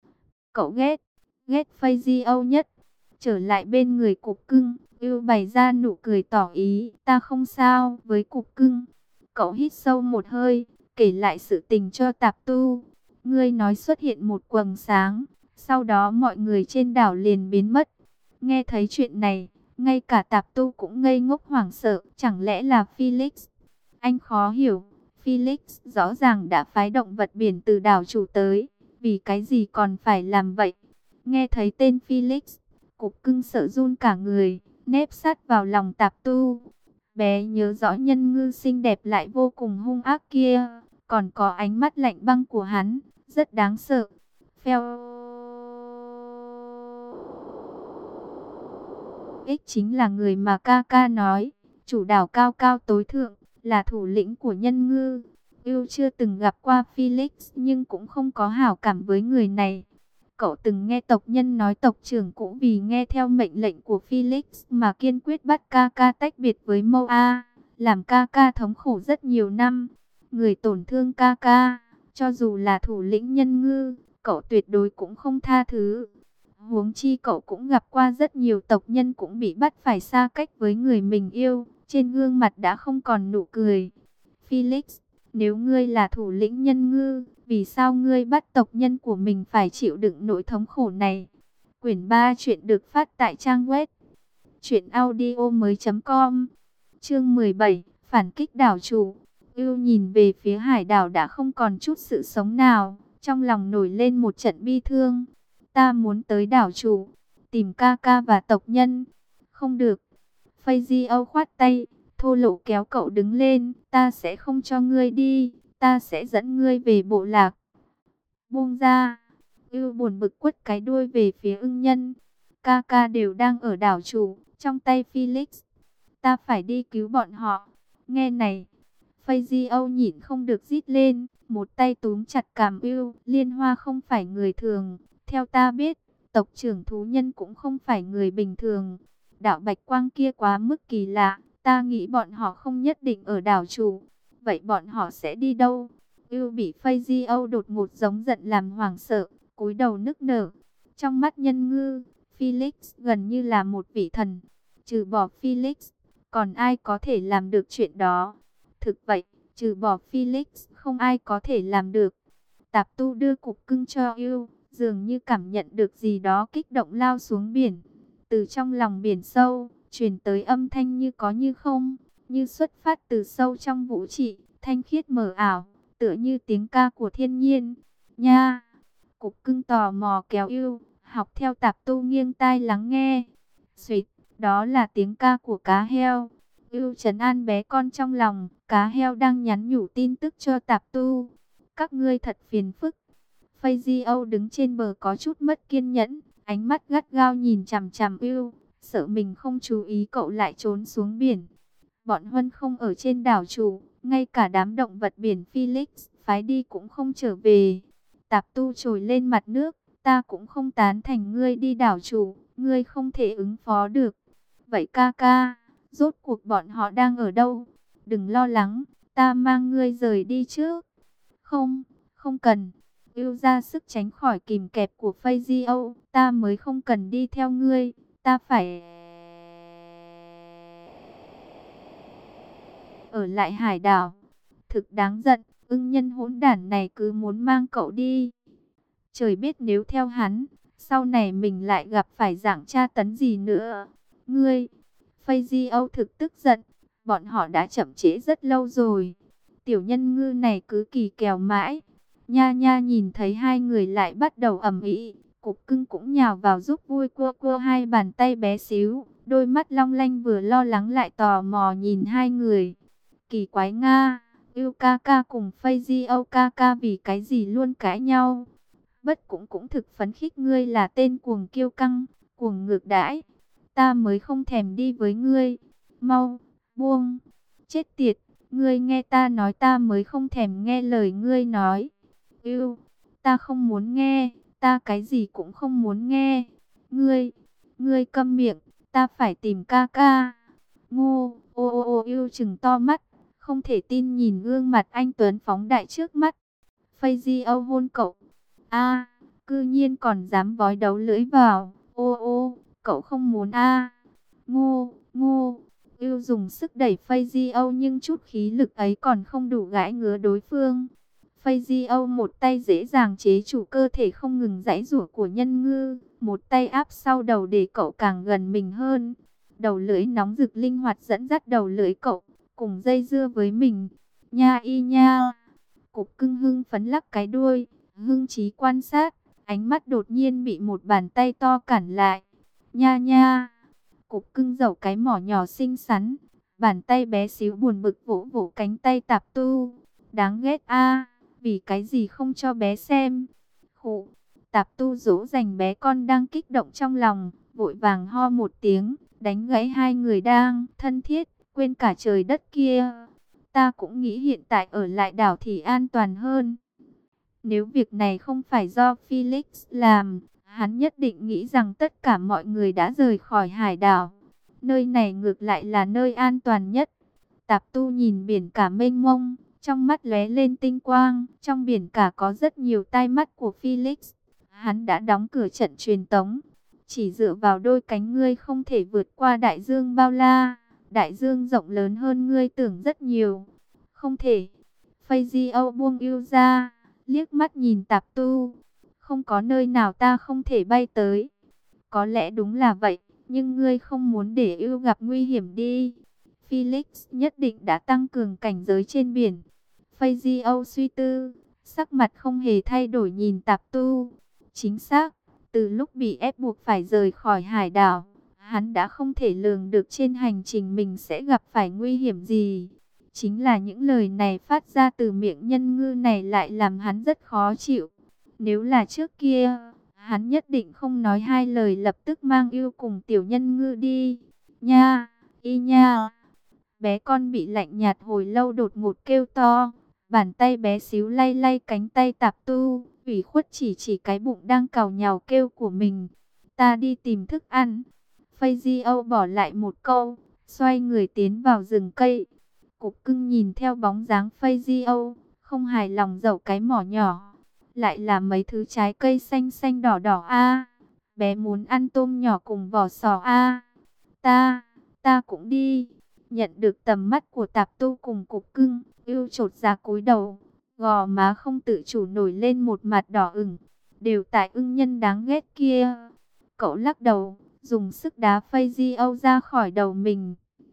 Cậu ghét, ghét Fazio nhất. Trở lại bên người Cục Cưng, Ưu bày ra nụ cười tỏ ý, ta không sao với Cục Cưng. Cậu hít sâu một hơi, kể lại sự tình cho Tạp Tu. Ngươi nói xuất hiện một quầng sáng, sau đó mọi người trên đảo liền biến mất. Nghe thấy chuyện này, ngay cả Tạp Tu cũng ngây ngốc hoảng sợ, chẳng lẽ là Felix? Anh khó hiểu, Felix rõ ràng đã phái động vật biển từ đảo chủ tới, vì cái gì còn phải làm vậy? Nghe thấy tên Felix, Cục Cưng sợ run cả người, nép sát vào lòng Tạp Tu. Bé nhớ rõ nhân ngư xinh đẹp lại vô cùng hung ác kia, còn có ánh mắt lạnh băng của hắn, rất đáng sợ. Phèo Ích chính là người mà ca ca nói, chủ đảo cao cao tối thượng, là thủ lĩnh của nhân ngư. Ưu chưa từng gặp qua Felix nhưng cũng không có hảo cảm với người này. Cậu từng nghe tộc nhân nói tộc trưởng cũng vì nghe theo mệnh lệnh của Felix mà kiên quyết bắt ca ca tách biệt với Moa, làm ca ca thống khổ rất nhiều năm. Người tổn thương ca ca, cho dù là thủ lĩnh nhân ngư, cậu tuyệt đối cũng không tha thứ. Huống chi cậu cũng gặp qua rất nhiều tộc nhân cũng bị bắt phải xa cách với người mình yêu, trên gương mặt đã không còn nụ cười. Felix, nếu ngươi là thủ lĩnh nhân ngư, vì sao ngươi bắt tộc nhân của mình phải chịu đựng nỗi thống khổ này? Quyển ba chuyện được phát tại trang web truyện audio mới chấm com. Chương mười bảy, phản kích đảo chủ. Ưu nhìn về phía hải đảo đã không còn chút sự sống nào, trong lòng nổi lên một trận bi thương. Ta muốn tới đảo chủ, tìm ca ca và tộc nhân. Không được. Fazio khoát tay, thô lỗ kéo cậu đứng lên. Ta sẽ không cho ngươi đi, ta sẽ dẫn ngươi về bộ lạc. Buông ra. Ưu buồn bực quất cái đuôi về phía ưng nhân. Ca ca đều đang ở đảo chủ, trong tay Felix. Ta phải đi cứu bọn họ. Nghe này. Fazio nhịn không được rít lên, một tay túm chặt cằm Ưu. Liên Hoa không phải người thường. Theo ta biết, tộc trưởng thú nhân cũng không phải người bình thường. Đạo bạch quang kia quá mức kỳ lạ. Ta nghĩ bọn họ không nhất định ở đảo chủ. Vậy bọn họ sẽ đi đâu? Ưu bị Fazio đột ngột giống giận làm hoảng sợ, cúi đầu nức nở. Trong mắt nhân ngư, Felix gần như là một vị thần. Trừ bỏ Felix, còn ai có thể làm được chuyện đó? Thực vậy, trừ bỏ Felix, không ai có thể làm được. Tạp Tu đưa cục cưng cho Ưu, dường như cảm nhận được gì đó kích động lao xuống biển. Từ trong lòng biển sâu, truyền tới âm thanh như có như không, như xuất phát từ sâu trong vũ trụ, thanh khiết mờ ảo, tựa như tiếng ca của thiên nhiên. Nha! Cục cưng tò mò kéo Ưu, học theo Tạp Tu nghiêng tai lắng nghe. Xuyệt, đó là tiếng ca của cá heo. Ưu trấn an bé con trong lòng, cá heo đang nhắn nhủ tin tức cho Tạp Tu. Các ngươi thật phiền phức. Fazio đứng trên bờ có chút mất kiên nhẫn, ánh mắt gắt gao nhìn chằm chằm Ưu, sợ mình không chú ý cậu lại trốn xuống biển. Bọn Huân không ở trên đảo chủ, ngay cả đám động vật biển Felix phái đi cũng không trở về. Tạp Tu trồi lên mặt nước, ta cũng không tán thành ngươi đi đảo chủ, ngươi không thể ứng phó được. Vậy ca ca, rốt cuộc bọn họ đang ở đâu? Đừng lo lắng, ta mang ngươi rời đi trước. Không, không cần. Ưu ra sức tránh khỏi kìm kẹp của Fazio, ta mới không cần đi theo ngươi, ta phải ở lại hải đảo. Thực đáng giận, ưng nhân hỗn đản này cứ muốn mang cậu đi. Trời biết nếu theo hắn, sau này mình lại gặp phải dạng tra tấn gì nữa. Ngươi, Fazio thực tức giận, bọn họ đã chậm trễ rất lâu rồi. Tiểu nhân ngư này cứ kỳ kèo mãi. Nha nha nhìn thấy hai người lại bắt đầu ầm ĩ, cục cưng cũng nhào vào giúp vui, cua cua hai bàn tay bé xíu, đôi mắt long lanh vừa lo lắng lại tò mò nhìn hai người. Kỳ quái nga, Ưu ca ca cùng Fazio ca ca vì cái gì luôn cãi nhau? Bất cũng cũng thực phấn khích ngươi là tên cuồng kiêu căng, cuồng ngược đãi. Ta mới không thèm đi với ngươi. Mau, buông. Chết tiệt, ngươi nghe ta nói, ta mới không thèm nghe lời ngươi nói. Ưu, ta không muốn nghe, ta cái gì cũng không muốn nghe. Ngươi, ngươi câm miệng, ta phải tìm ca ca. Ngô, ô ô ô Ưu trừng to mắt, không thể tin nhìn gương mặt anh tuấn phóng đại trước mắt. Fazio hôn cậu. A, cư nhiên còn dám vói đấu lưỡi vào. Ô ô, cậu không muốn a? Ngô, ngô. Ưu dùng sức đẩy Fazio nhưng chút khí lực ấy còn không đủ gãi ngứa đối phương. Fazio một tay dễ dàng chế chủ cơ thể không ngừng giãy giụa của nhân ngư, một tay áp sau đầu để cậu càng gần mình hơn. Đầu lưỡi nóng rực linh hoạt dẫn dắt đầu lưỡi cậu, cùng dây dưa với mình. Nha y nha. Cục cưng hưng phấn lắc cái đuôi, hưng trí quan sát, ánh mắt đột nhiên bị một bàn tay to cản lại. Nha nha. Cục cưng dẩu cái mỏ nhỏ xinh xắn, bàn tay bé xíu buồn bực vỗ vỗ cánh tay Tạp Tu. Đáng ghét a, vì cái gì không cho bé xem? Khụ. Tạp Tu dỗ dành bé con đang kích động trong lòng, vội vàng ho một tiếng, đánh gãy hai người đang thân thiết, quên cả trời đất kia. Ta cũng nghĩ hiện tại ở lại đảo thì an toàn hơn. Nếu việc này không phải do Felix làm, hắn nhất định nghĩ rằng tất cả mọi người đã rời khỏi hải đảo. Nơi này ngược lại là nơi an toàn nhất. Tạp Tu nhìn biển cả mênh mông, trong mắt lóe lên tinh quang. Trong biển cả có rất nhiều tai mắt của Felix. Hắn đã đóng cửa trận truyền tống. Chỉ dựa vào đôi cánh ngươi không thể vượt qua đại dương bao la. Đại dương rộng lớn hơn ngươi tưởng rất nhiều. Không thể. Fazio buông ưu ra, liếc mắt nhìn Tạp Tu. Không có nơi nào ta không thể bay tới. Có lẽ đúng là vậy, nhưng ngươi không muốn để ưu gặp nguy hiểm đi. Felix nhất định đã tăng cường cảnh giới trên biển. Fazio suy tư, sắc mặt không hề thay đổi nhìn Tạp Tu. Chính xác, từ lúc bị ép buộc phải rời khỏi hải đảo, hắn đã không thể lường được trên hành trình mình sẽ gặp phải nguy hiểm gì. Chính là những lời này phát ra từ miệng nhân ngư này lại làm hắn rất khó chịu. Nếu là trước kia, hắn nhất định không nói hai lời lập tức mang yêu cùng tiểu nhân ngư đi. Nha, y nha. Bé con bị lạnh nhạt hồi lâu đột ngột kêu to. Bàn tay bé xíu lay lay cánh tay Tạp Tu, ủy khuất chỉ chỉ cái bụng đang cào nhào kêu của mình. Ta đi tìm thức ăn. Fazio bỏ lại một câu, xoay người tiến vào rừng cây. Cục Cưng nhìn theo bóng dáng Fazio, không hài lòng dẩu cái mỏ nhỏ. Lại là mấy thứ trái cây xanh xanh đỏ đỏ a. Bé muốn ăn tôm nhỏ cùng vỏ sò a. Ta, ta cũng đi. Nhận được tầm mắt của Tạp Tu cùng Cục Cưng, ưu chột dạ cúi đầu, gò má không tự chủ nổi lên một mặt đỏ ửng. Đều tại ưng nhân đáng ghét kia. Cậu lắc đầu, dùng sức đá Fazio ra khỏi đầu mình.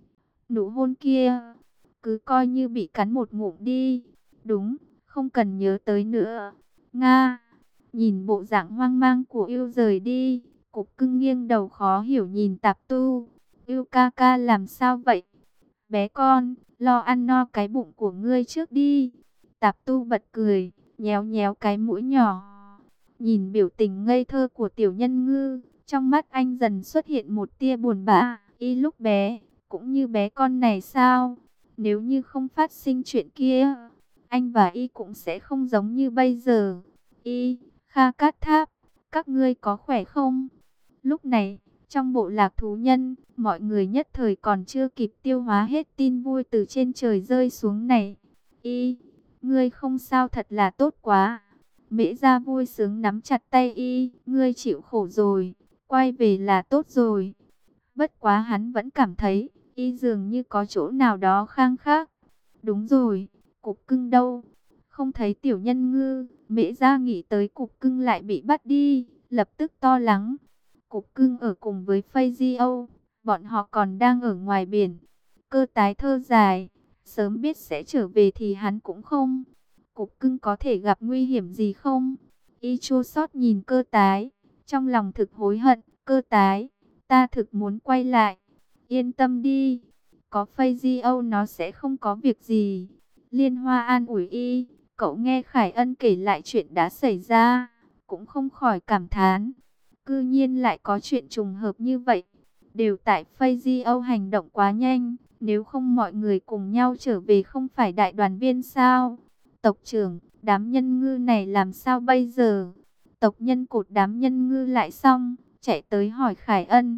Nụ hôn kia, cứ coi như bị cắn một ngụm đi. Đúng, không cần nhớ tới nữa. Nga, nhìn bộ dạng hoang mang của yêu rời đi, Cục Cưng nghiêng đầu khó hiểu nhìn Tạp Tu. Yêu ca ca làm sao vậy? Bé con, lo ăn no cái bụng của ngươi trước đi. Tạp Tu bật cười, nhéo nhéo cái mũi nhỏ. Nhìn biểu tình ngây thơ của tiểu nhân ngư, trong mắt anh dần xuất hiện một tia buồn bã. Y lúc bé, cũng như bé con này sao? Nếu như không phát sinh chuyện kia, anh và Y cũng sẽ không giống như bây giờ. Y, Kha Cát Tháp, các ngươi có khỏe không? Lúc này, trong bộ lạc thú nhân, mọi người nhất thời còn chưa kịp tiêu hóa hết tin vui từ trên trời rơi xuống này. Y, ngươi không sao thật là tốt quá. Mễ Gia vui sướng nắm chặt tay Y, ngươi chịu khổ rồi, quay về là tốt rồi. Bất quá hắn vẫn cảm thấy, Y dường như có chỗ nào đó khang khác. Đúng rồi, Cục Cưng đâu? Không thấy tiểu nhân ngư. Mễ Gia nghĩ tới Cục Cưng lại bị bắt đi, lập tức to lắng. Cục Cưng ở cùng với Fazio, bọn họ còn đang ở ngoài biển. Cơ Tái thơ dài, sớm biết sẽ trở về thì hắn cũng không. Cục Cưng có thể gặp nguy hiểm gì không? Y chua xót nhìn Cơ Tái, trong lòng thực hối hận. Cơ Tái, ta thực muốn quay lại. Yên tâm đi, có Fazio nó sẽ không có việc gì. Liên Hoa an ủi Y. Cậu nghe Khải Ân kể lại chuyện đã xảy ra, cũng không khỏi cảm thán. Cư nhiên lại có chuyện trùng hợp như vậy. Đều tại Fazio hành động quá nhanh. Nếu không mọi người cùng nhau trở về không phải đại đoàn viên sao? Tộc trưởng, đám nhân ngư này làm sao bây giờ? Tộc nhân cột đám nhân ngư lại xong, chạy tới hỏi Khải Ân.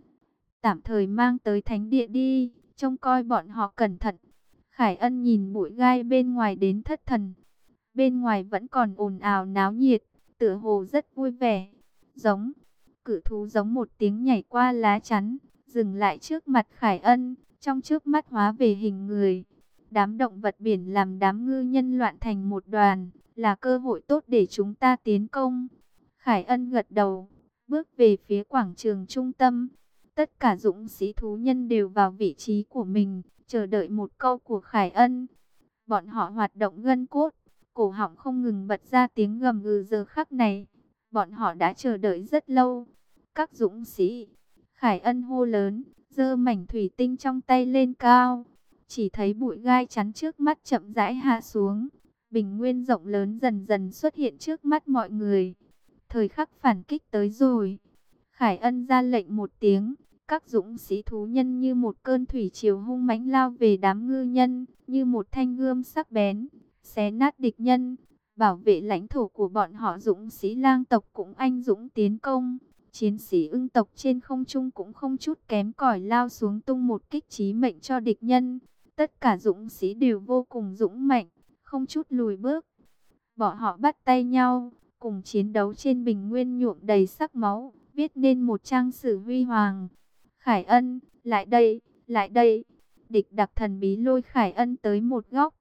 Tạm thời mang tới thánh địa đi, trông coi bọn họ cẩn thận. Khải Ân nhìn bụi gai bên ngoài đến thất thần. Bên ngoài vẫn còn ồn ào náo nhiệt, tựa hồ rất vui vẻ. Giống, cự thú giống một tiếng nhảy qua lá chắn, dừng lại trước mặt Khải Ân, trong trước mắt hóa về hình người. Đám động vật biển làm đám ngư nhân loạn thành một đoàn, là cơ hội tốt để chúng ta tiến công. Khải Ân gật đầu, bước về phía quảng trường trung tâm. Tất cả dũng sĩ thú nhân đều vào vị trí của mình, chờ đợi một câu của Khải Ân. Bọn họ hoạt động gân cốt, cổ họng không ngừng bật ra tiếng gầm gừ. Giờ khắc này, bọn họ đã chờ đợi rất lâu. Các dũng sĩ, Khải Ân hô lớn, giơ mảnh thủy tinh trong tay lên cao. Chỉ thấy bụi gai chắn trước mắt chậm rãi hạ xuống. Bình nguyên rộng lớn dần dần xuất hiện trước mắt mọi người. Thời khắc phản kích tới rồi. Khải Ân ra lệnh một tiếng. Các dũng sĩ thú nhân như một cơn thủy triều hung mãnh lao về đám ngư nhân, như một thanh gươm sắc bén, xé nát địch nhân, bảo vệ lãnh thổ của bọn họ. Dũng sĩ lang tộc cũng anh dũng tiến công, chiến sĩ ưng tộc trên không trung cũng không chút kém cỏi lao xuống tung một kích chí mệnh cho địch nhân. Tất cả dũng sĩ đều vô cùng dũng mạnh, không chút lùi bước. Bọn họ bắt tay nhau, cùng chiến đấu trên bình nguyên nhuộm đầy sắc máu, viết nên một trang sử huy hoàng. Khải Ân, lại đây, lại đây. Địch đặc thần bí lôi Khải Ân tới một góc.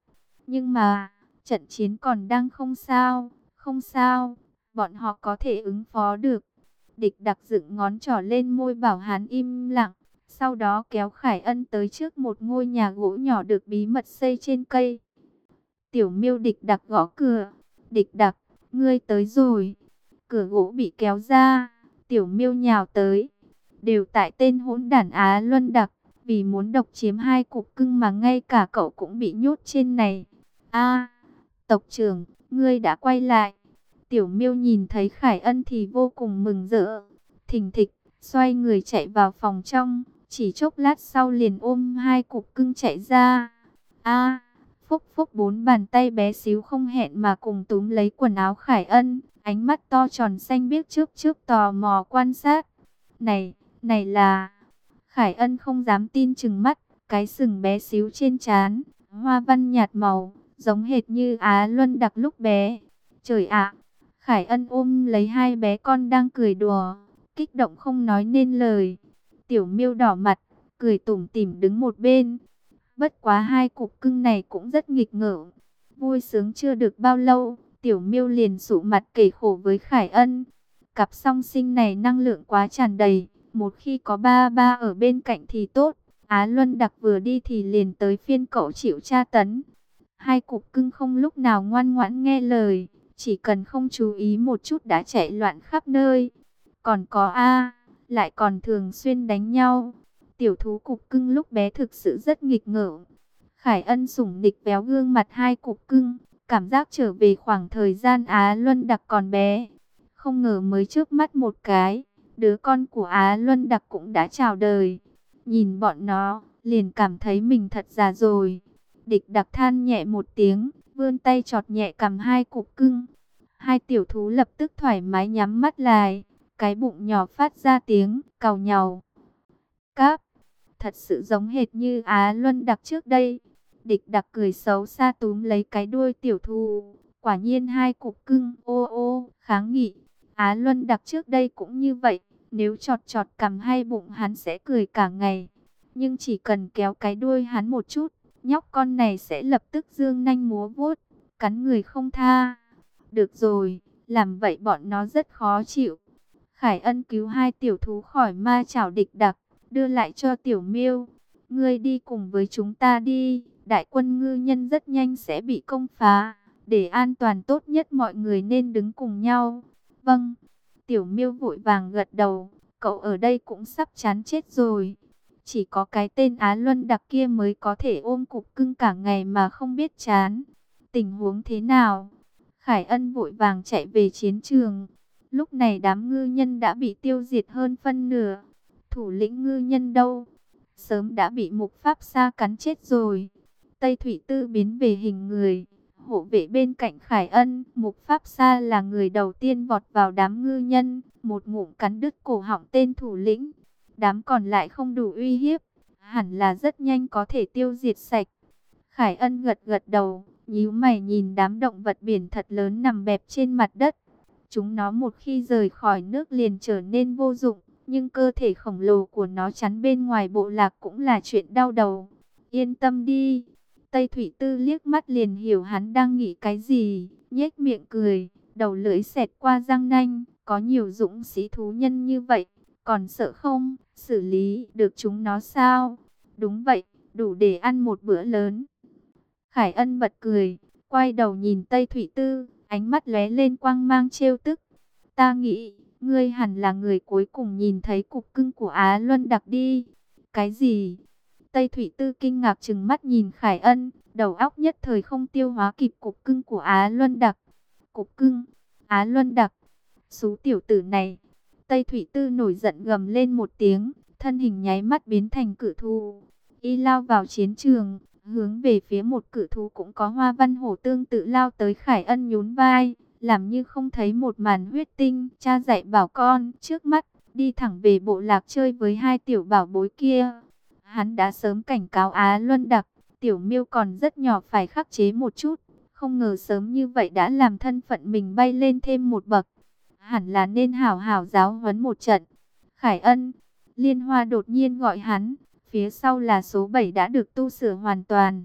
Nhưng mà, trận chiến còn đang không sao, không sao, bọn họ có thể ứng phó được. Địch Đặc dựng ngón trỏ lên môi bảo hắn im lặng, sau đó kéo Khải Ân tới trước một ngôi nhà gỗ nhỏ được bí mật xây trên cây. Tiểu Miêu Địch Đặc gõ cửa. Địch Đặc, ngươi tới rồi. Cửa gỗ bị kéo ra, Tiểu Miêu nhào tới. Đều tại tên hỗn đản Á Luân Đặc, vì muốn độc chiếm hai cục cưng mà ngay cả cậu cũng bị nhốt trên này. A, tộc trưởng, ngươi đã quay lại. Tiểu Miêu nhìn thấy Khải Ân thì vô cùng mừng rỡ. Thình thịch, xoay người chạy vào phòng trong, chỉ chốc lát sau liền ôm hai cục cưng chạy ra. A, phúc phúc, bốn bàn tay bé xíu không hẹn mà cùng túm lấy quần áo Khải Ân, ánh mắt to tròn xanh biếc trước trước tò mò quan sát. Này, này là... Khải Ân không dám tin chừng mắt, cái sừng bé xíu trên trán, hoa văn nhạt màu, giống hệt như Á Luân Đặc lúc bé. Trời ạ! Khải Ân ôm lấy hai bé con đang cười đùa, kích động không nói nên lời. Tiểu Miêu đỏ mặt, cười tủm tỉm đứng một bên. Bất quá hai cục cưng này cũng rất nghịch ngợm. Vui sướng chưa được bao lâu, Tiểu Miêu liền sụ mặt kể khổ với Khải Ân. Cặp song sinh này năng lượng quá tràn đầy, một khi có ba ba ở bên cạnh thì tốt. Á Luân Đặc vừa đi thì liền tới phiên cậu chịu tra tấn. Hai cục cưng không lúc nào ngoan ngoãn nghe lời, chỉ cần không chú ý một chút đã chạy loạn khắp nơi. Còn có A, lại còn thường xuyên đánh nhau. Tiểu thú cục cưng lúc bé thực sự rất nghịch ngợm. Khải Ân sủng nịch véo gương mặt hai cục cưng, cảm giác trở về khoảng thời gian Á Luân Đặc còn bé. Không ngờ mới trước mắt một cái, đứa con của Á Luân Đặc cũng đã chào đời. Nhìn bọn nó, liền cảm thấy mình thật già rồi. Địch Đặc than nhẹ một tiếng, vươn tay chọt nhẹ cằm hai cục cưng. Hai tiểu thú lập tức thoải mái nhắm mắt lại, cái bụng nhỏ phát ra tiếng càu nhàu. Cáp, thật sự giống hệt như Á Luân Đặc trước đây. Địch Đặc cười xấu xa túm lấy cái đuôi tiểu thú. Quả nhiên hai cục cưng ô ô kháng nghị. Á Luân Đặc trước đây cũng như vậy, nếu chọt chọt cằm hay bụng hắn sẽ cười cả ngày. Nhưng chỉ cần kéo cái đuôi hắn một chút, nhóc con này sẽ lập tức giương nanh múa vuốt, cắn người không tha. Được rồi, làm vậy bọn nó rất khó chịu. Khải Ân cứu hai tiểu thú khỏi ma chảo Địch Đặc, đưa lại cho Tiểu Miêu. Ngươi đi cùng với chúng ta đi, đại quân ngư nhân rất nhanh sẽ bị công phá. Để an toàn tốt nhất mọi người nên đứng cùng nhau. Vâng, Tiểu Miêu vội vàng gật đầu, cậu ở đây cũng sắp chán chết rồi. Chỉ có cái tên Á Luân Đặc kia mới có thể ôm cục cưng cả ngày mà không biết chán. Tình huống thế nào? Khải Ân vội vàng chạy về chiến trường. Lúc này đám ngư nhân đã bị tiêu diệt hơn phân nửa. Thủ lĩnh ngư nhân đâu? Sớm đã bị Mục Pháp Sa cắn chết rồi. Tây Thủy Tư biến về hình người, hộ vệ bên cạnh Khải Ân. Mục Pháp Sa là người đầu tiên vọt vào đám ngư nhân, một ngụm cắn đứt cổ họng tên thủ lĩnh. Đám còn lại không đủ uy hiếp, hẳn là rất nhanh có thể tiêu diệt sạch. Khải Ân gật gật đầu, nhíu mày nhìn đám động vật biển thật lớn nằm bẹp trên mặt đất. Chúng nó một khi rời khỏi nước liền trở nên vô dụng, nhưng cơ thể khổng lồ của nó chắn bên ngoài bộ lạc cũng là chuyện đau đầu. Yên tâm đi. Tây Thủy Tư liếc mắt liền hiểu hắn đang nghĩ cái gì, nhếch miệng cười, đầu lưỡi xẹt qua răng nanh. Có nhiều dũng sĩ thú nhân như vậy, còn sợ không, xử lý được chúng nó sao? Đúng vậy, đủ để ăn một bữa lớn. Khải Ân bật cười, quay đầu nhìn Tây Thủy Tư, ánh mắt lóe lên quang mang trêu tức. Ta nghĩ, ngươi hẳn là người cuối cùng nhìn thấy cục cưng của Á Luân Đặc đi. Cái gì? Tây Thủy Tư kinh ngạc trừng mắt nhìn Khải Ân, đầu óc nhất thời không tiêu hóa kịp cục cưng của Á Luân Đặc. Cục cưng? Á Luân Đặc? Xú tiểu tử này! Tây Thủy Tư nổi giận gầm lên một tiếng, thân hình nháy mắt biến thành cự thú. Y lao vào chiến trường, hướng về phía một cự thú cũng có hoa văn hổ tương tự lao tới. Khải Ân nhún vai, làm như không thấy một màn huyết tinh. Cha dạy bảo con trước mắt, đi thẳng về bộ lạc chơi với hai tiểu bảo bối kia. Hắn đã sớm cảnh cáo Á Luân Đặc, Tiểu Miêu còn rất nhỏ phải khắc chế một chút. Không ngờ sớm như vậy đã làm thân phận mình bay lên thêm một bậc. Hẳn là nên hảo hảo giáo huấn một trận. Khải Ân, Liên Hoa đột nhiên gọi hắn. Phía sau là số bảy đã được tu sửa hoàn toàn.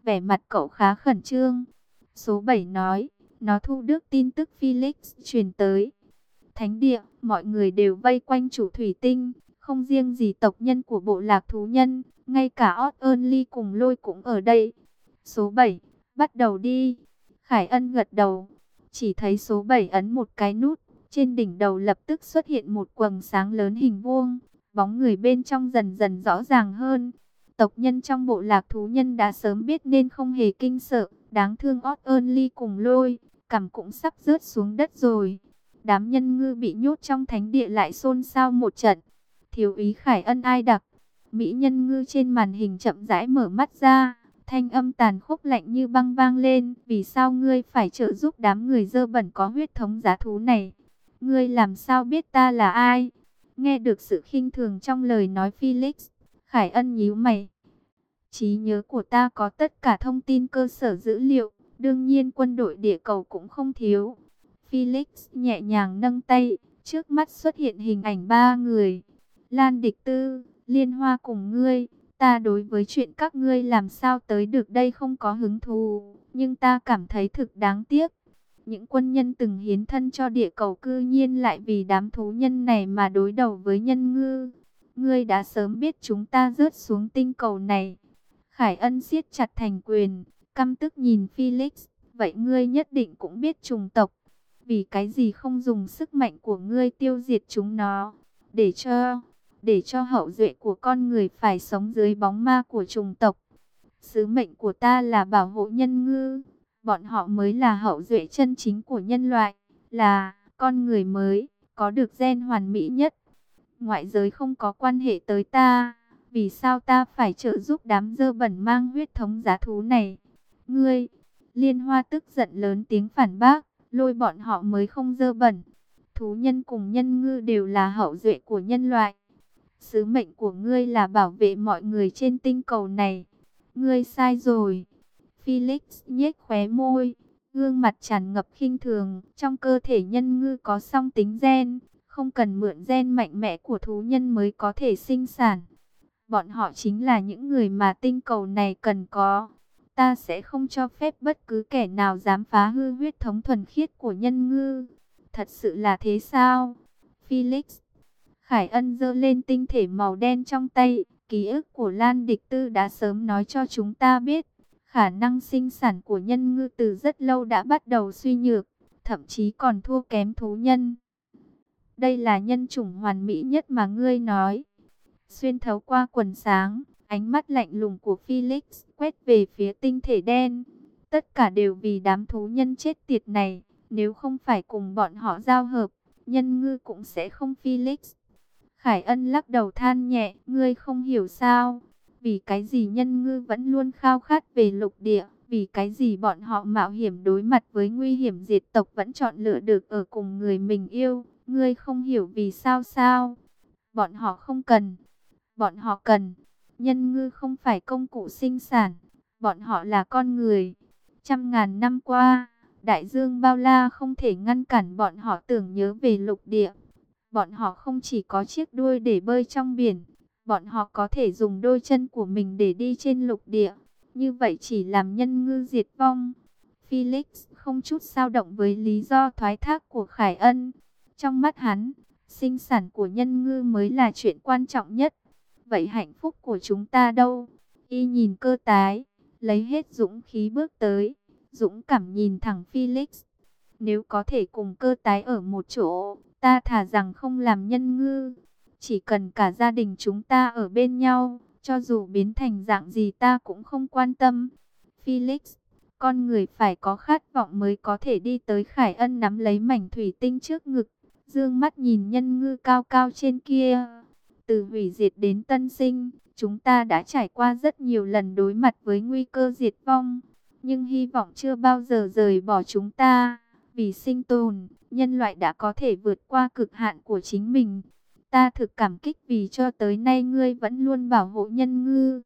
Vẻ mặt cậu khá khẩn trương. Số bảy nói, nó thu được tin tức Felix truyền tới. Thánh địa, mọi người đều vây quanh chủ thủy tinh, không riêng gì tộc nhân của bộ lạc thú nhân, ngay cả Odd Ernly cùng Lôi cũng ở đây. Số bảy, bắt đầu đi. Khải Ân gật đầu, chỉ thấy số bảy ấn một cái nút, trên đỉnh đầu lập tức xuất hiện một quầng sáng lớn hình vuông, bóng người bên trong dần dần rõ ràng hơn. Tộc nhân trong bộ lạc thú nhân đã sớm biết nên không hề kinh sợ, đáng thương Odd Ernly cùng Lôi, cằm cũng sắp rớt xuống đất rồi. Đám nhân ngư bị nhốt trong thánh địa lại xôn xao một trận. Thiếu úy Khải Ân ai đặc, mỹ nhân ngư trên màn hình chậm rãi mở mắt ra, thanh âm tàn khốc lạnh như băng vang lên. Vì sao ngươi phải trợ giúp đám người dơ bẩn có huyết thống giá thú này? Ngươi làm sao biết ta là ai? Nghe được sự khinh thường trong lời nói Felix, Khải Ân nhíu mày. Trí nhớ của ta có tất cả thông tin cơ sở dữ liệu, đương nhiên quân đội địa cầu cũng không thiếu. Felix nhẹ nhàng nâng tay, trước mắt xuất hiện hình ảnh ba người. Lan Địch Tư, Liên Hoa cùng ngươi. Ta đối với chuyện các ngươi làm sao tới được đây không có hứng thú, nhưng ta cảm thấy thực đáng tiếc. Những quân nhân từng hiến thân cho địa cầu cư nhiên lại vì đám thú nhân này mà đối đầu với nhân ngư. Ngươi đã sớm biết chúng ta rớt xuống tinh cầu này. Khải Ân siết chặt thành quyền, căm tức nhìn Felix. Vậy ngươi nhất định cũng biết chủng tộc. Vì cái gì không dùng sức mạnh của ngươi tiêu diệt chúng nó, để cho, để cho hậu duệ của con người phải sống dưới bóng ma của chủng tộc. Sứ mệnh của ta là bảo hộ nhân ngư, bọn họ mới là hậu duệ chân chính của nhân loại, là con người mới, có được gen hoàn mỹ nhất. Ngoại giới không có quan hệ tới ta, vì sao ta phải trợ giúp đám dơ bẩn mang huyết thống giá thú này? Ngươi, Liên Hoa tức giận lớn tiếng phản bác. Lôi bọn họ mới không dơ bẩn. Thú nhân cùng nhân ngư đều là hậu duệ của nhân loại. Sứ mệnh của ngươi là bảo vệ mọi người trên tinh cầu này. Ngươi sai rồi. Felix nhếch khóe môi, gương mặt tràn ngập khinh thường. Trong cơ thể nhân ngư có song tính gen, không cần mượn gen mạnh mẽ của thú nhân mới có thể sinh sản. Bọn họ chính là những người mà tinh cầu này cần có. Ta sẽ không cho phép bất cứ kẻ nào dám phá hư huyết thống thuần khiết của nhân ngư. Thật sự là thế sao? Felix. Khải Ân giơ lên tinh thể màu đen trong tay. Ký ức của Lan Địch Tư đã sớm nói cho chúng ta biết. Khả năng sinh sản của nhân ngư từ rất lâu đã bắt đầu suy nhược. Thậm chí còn thua kém thú nhân. Đây là nhân chủng hoàn mỹ nhất mà ngươi nói. Xuyên thấu qua quần sáng, ánh mắt lạnh lùng của Felix quét về phía tinh thể đen. Tất cả đều vì đám thú nhân chết tiệt này. Nếu không phải cùng bọn họ giao hợp, nhân ngư cũng sẽ không. Felix. Khải Ân lắc đầu than nhẹ. Ngươi không hiểu sao? Vì cái gì nhân ngư vẫn luôn khao khát về lục địa? Vì cái gì bọn họ mạo hiểm đối mặt với nguy hiểm diệt tộc vẫn chọn lựa được ở cùng người mình yêu? Ngươi không hiểu vì sao sao? Bọn họ không cần. Bọn họ cần. Nhân ngư không phải công cụ sinh sản. Bọn họ là con người. Trăm ngàn năm qua, đại dương bao la không thể ngăn cản bọn họ tưởng nhớ về lục địa. Bọn họ không chỉ có chiếc đuôi để bơi trong biển. Bọn họ có thể dùng đôi chân của mình để đi trên lục địa. Như vậy chỉ làm nhân ngư diệt vong. Felix không chút dao động với lý do thoái thác của Khải Ân. Trong mắt hắn, sinh sản của nhân ngư mới là chuyện quan trọng nhất. Vậy hạnh phúc của chúng ta đâu? Y nhìn Cơ Tái, lấy hết dũng khí bước tới, dũng cảm nhìn thẳng Felix. Nếu có thể cùng Cơ Tái ở một chỗ, ta thà rằng không làm nhân ngư. Chỉ cần cả gia đình chúng ta ở bên nhau, cho dù biến thành dạng gì ta cũng không quan tâm. Felix, con người phải có khát vọng mới có thể đi tới. Khải Ân nắm lấy mảnh thủy tinh trước ngực, dương mắt nhìn nhân ngư cao cao trên kia. Từ hủy diệt đến tân sinh, chúng ta đã trải qua rất nhiều lần đối mặt với nguy cơ diệt vong. Nhưng hy vọng chưa bao giờ rời bỏ chúng ta. Vì sinh tồn, nhân loại đã có thể vượt qua cực hạn của chính mình. Ta thực cảm kích vì cho tới nay ngươi vẫn luôn bảo hộ nhân ngư.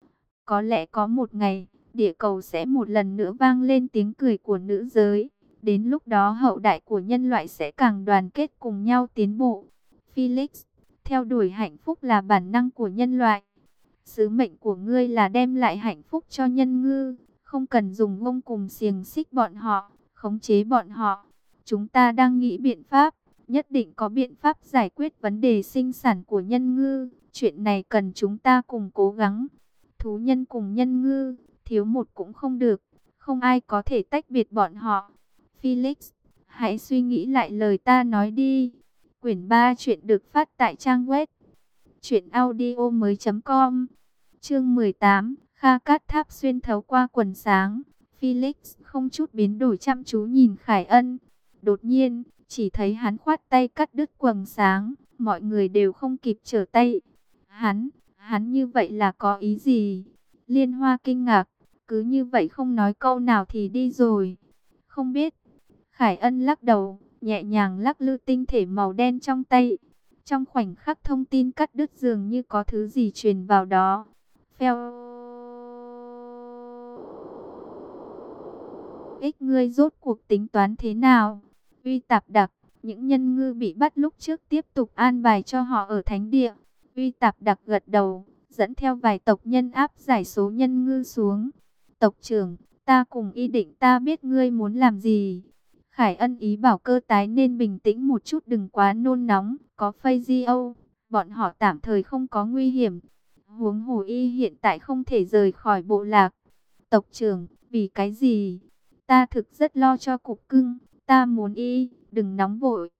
Có lẽ có một ngày, địa cầu sẽ một lần nữa vang lên tiếng cười của nữ giới. Đến lúc đó hậu đại của nhân loại sẽ càng đoàn kết cùng nhau tiến bộ. Felix, theo đuổi hạnh phúc là bản năng của nhân loại. Sứ mệnh của ngươi là đem lại hạnh phúc cho nhân ngư. Không cần dùng ngông cùng xiềng xích bọn họ, khống chế bọn họ. Chúng ta đang nghĩ biện pháp, nhất định có biện pháp giải quyết vấn đề sinh sản của nhân ngư. Chuyện này cần chúng ta cùng cố gắng. Thú nhân cùng nhân ngư, thiếu một cũng không được. Không ai có thể tách biệt bọn họ. Felix, hãy suy nghĩ lại lời ta nói đi. Quyển ba chuyện được phát tại trang web truyện audio mới chấm com. Chương mười tám, Kha Cát Tháp xuyên thấu qua quần sáng. Felix không chút biến đổi chăm chú nhìn Khải Ân. Đột nhiên, chỉ thấy hắn khoát tay cắt đứt quần sáng, mọi người đều không kịp trở tay. Hắn, hắn như vậy là có ý gì? Liên Hoa kinh ngạc, cứ như vậy không nói câu nào thì đi rồi. Không biết. Khải Ân lắc đầu, nhẹ nhàng lắc lư tinh thể màu đen trong tay. Trong khoảnh khắc thông tin cắt đứt dường như có thứ gì truyền vào đó. Phèo. Ích ngươi rốt cuộc tính toán thế nào? Uy Tạp Đặc, những nhân ngư bị bắt lúc trước tiếp tục an bài cho họ ở thánh địa. Uy Tạp Đặc gật đầu, dẫn theo vài tộc nhân áp giải số nhân ngư xuống. Tộc trưởng, ta cùng ý định ta biết ngươi muốn làm gì. Khải Ân ý bảo cơ tái nên bình tĩnh một chút, đừng quá nôn nóng. Có Phây Di Âu, bọn họ tạm thời không có nguy hiểm. Huống hồ y hiện tại không thể rời khỏi bộ lạc. Tộc trưởng, vì cái gì? Ta thực rất lo cho cục cưng, ta muốn y, đừng nóng vội.